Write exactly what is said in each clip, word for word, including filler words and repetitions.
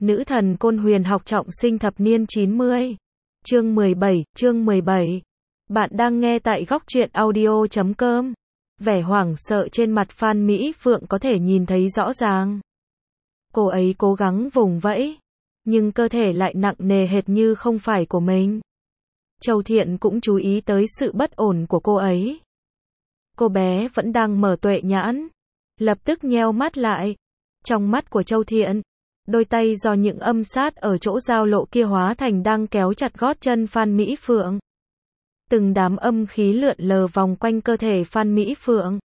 Nữ thần Côn Huyền học trọng sinh thập niên chín mươi. Chương mười bảy, chương mười bảy. Bạn đang nghe tại góc truyện audio chấm com. Vẻ hoảng sợ trên mặt Phan Mỹ Phượng có thể nhìn thấy rõ ràng. Cô ấy cố gắng vùng vẫy, nhưng cơ thể lại nặng nề hệt như không phải của mình. Châu Thiện cũng chú ý tới sự bất ổn của cô ấy. Cô bé vẫn đang mở tuệ nhãn, lập tức nheo mắt lại. Trong mắt của Châu Thiện, đôi tay do những âm sát ở chỗ giao lộ kia hóa thành đang kéo chặt gót chân Phan Mỹ Phượng. Từng đám âm khí lượn lờ vòng quanh cơ thể Phan Mỹ Phượng,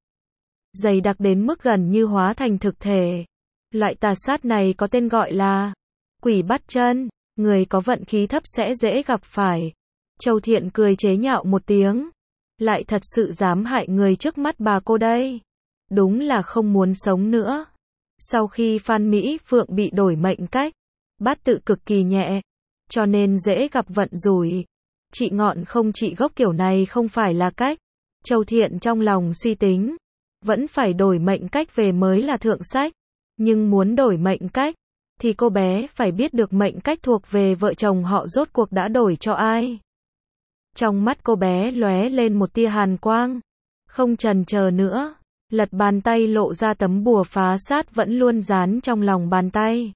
dày đặc đến mức gần như hóa thành thực thể. Loại tà sát này có tên gọi là quỷ bắt chân, người có vận khí thấp sẽ dễ gặp phải. Châu Thiện cười chế nhạo một tiếng, lại thật sự dám hại người trước mắt bà cô đây. Đúng là không muốn sống nữa. Sau khi Phan Mỹ Phượng bị đổi mệnh cách, bát tự cực kỳ nhẹ, cho nên dễ gặp vận rủi. Trị ngọn không trị gốc kiểu này không phải là cách. Châu Thiện trong lòng suy tính, vẫn phải đổi mệnh cách về mới là thượng sách. Nhưng muốn đổi mệnh cách, thì cô bé phải biết được mệnh cách thuộc về vợ chồng họ rốt cuộc đã đổi cho ai. Trong mắt cô bé lóe lên một tia hàn quang, không chần chờ nữa, lật bàn tay lộ ra tấm bùa phá sát vẫn luôn dán trong lòng bàn tay.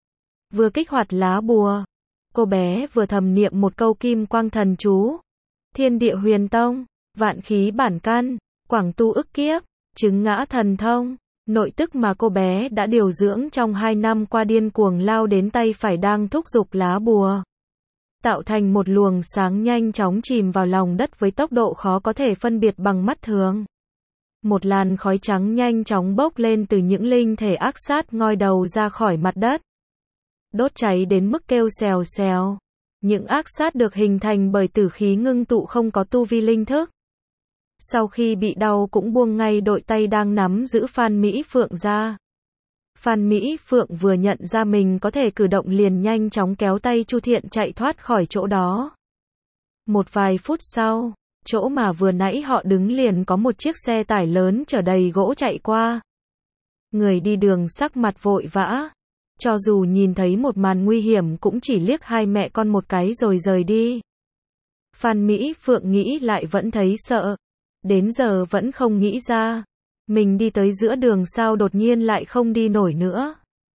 Vừa kích hoạt lá bùa, cô bé vừa thầm niệm một câu kim quang thần chú. Thiên địa huyền tông, vạn khí bản căn, quảng tu ức kiếp, chứng ngã thần thông. Nội tức mà cô bé đã điều dưỡng trong hai năm qua điên cuồng lao đến tay phải đang thúc giục lá bùa, tạo thành một luồng sáng nhanh chóng chìm vào lòng đất với tốc độ khó có thể phân biệt bằng mắt thường. Một làn khói trắng nhanh chóng bốc lên từ những linh thể ác sát ngoi đầu ra khỏi mặt đất, đốt cháy đến mức kêu xèo xèo. Những ác sát được hình thành bởi tử khí ngưng tụ không có tu vi linh thức. Sau khi bị đau cũng buông ngay đội tay đang nắm giữ Phan Mỹ Phượng ra. Phan Mỹ Phượng vừa nhận ra mình có thể cử động liền nhanh chóng kéo tay Chu Thiện chạy thoát khỏi chỗ đó. Một vài phút sau, chỗ mà vừa nãy họ đứng liền có một chiếc xe tải lớn chở đầy gỗ chạy qua. Người đi đường sắc mặt vội vã, cho dù nhìn thấy một màn nguy hiểm cũng chỉ liếc hai mẹ con một cái rồi rời đi. Phan Mỹ Phượng nghĩ lại vẫn thấy sợ. Đến giờ vẫn không nghĩ ra, mình đi tới giữa đường sao đột nhiên lại không đi nổi nữa.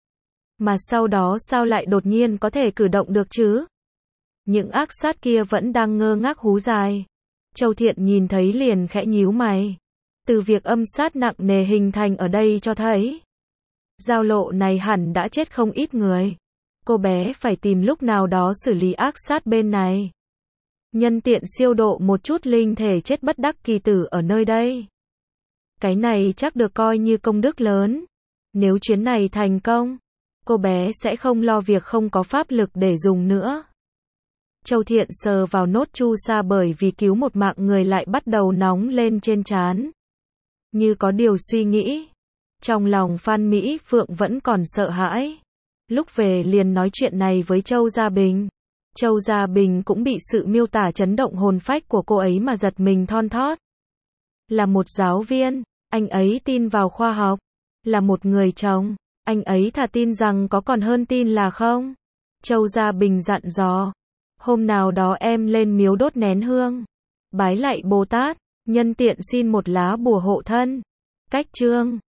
Mà sau đó sao lại đột nhiên có thể cử động được chứ? Những ác sát kia vẫn đang ngơ ngác hú dài. Châu Thiện nhìn thấy liền khẽ nhíu mày. Từ việc âm sát nặng nề hình thành ở đây cho thấy, giao lộ này hẳn đã chết không ít người. Cô bé phải tìm lúc nào đó xử lý ác sát bên này. Nhân tiện siêu độ một chút linh thể chết bất đắc kỳ tử ở nơi đây. Cái này chắc được coi như công đức lớn. Nếu chuyến này thành công, cô bé sẽ không lo việc không có pháp lực để dùng nữa. Châu Thiện sờ vào nốt chu sa bởi vì cứu một mạng người lại bắt đầu nóng lên trên trán. Như có điều suy nghĩ. Trong lòng Phan Mỹ Phượng vẫn còn sợ hãi. Lúc về liền nói chuyện này với Châu Gia Bình. Châu Gia Bình cũng bị sự miêu tả chấn động hồn phách của cô ấy mà giật mình thon thót. Là một giáo viên, anh ấy tin vào khoa học. Là một người chồng, anh ấy thà tin rằng có còn hơn tin là không. Châu Gia Bình dặn dò, hôm nào đó em lên miếu đốt nén hương, bái lạy Bồ Tát, nhân tiện xin một lá bùa hộ thân. Cách chương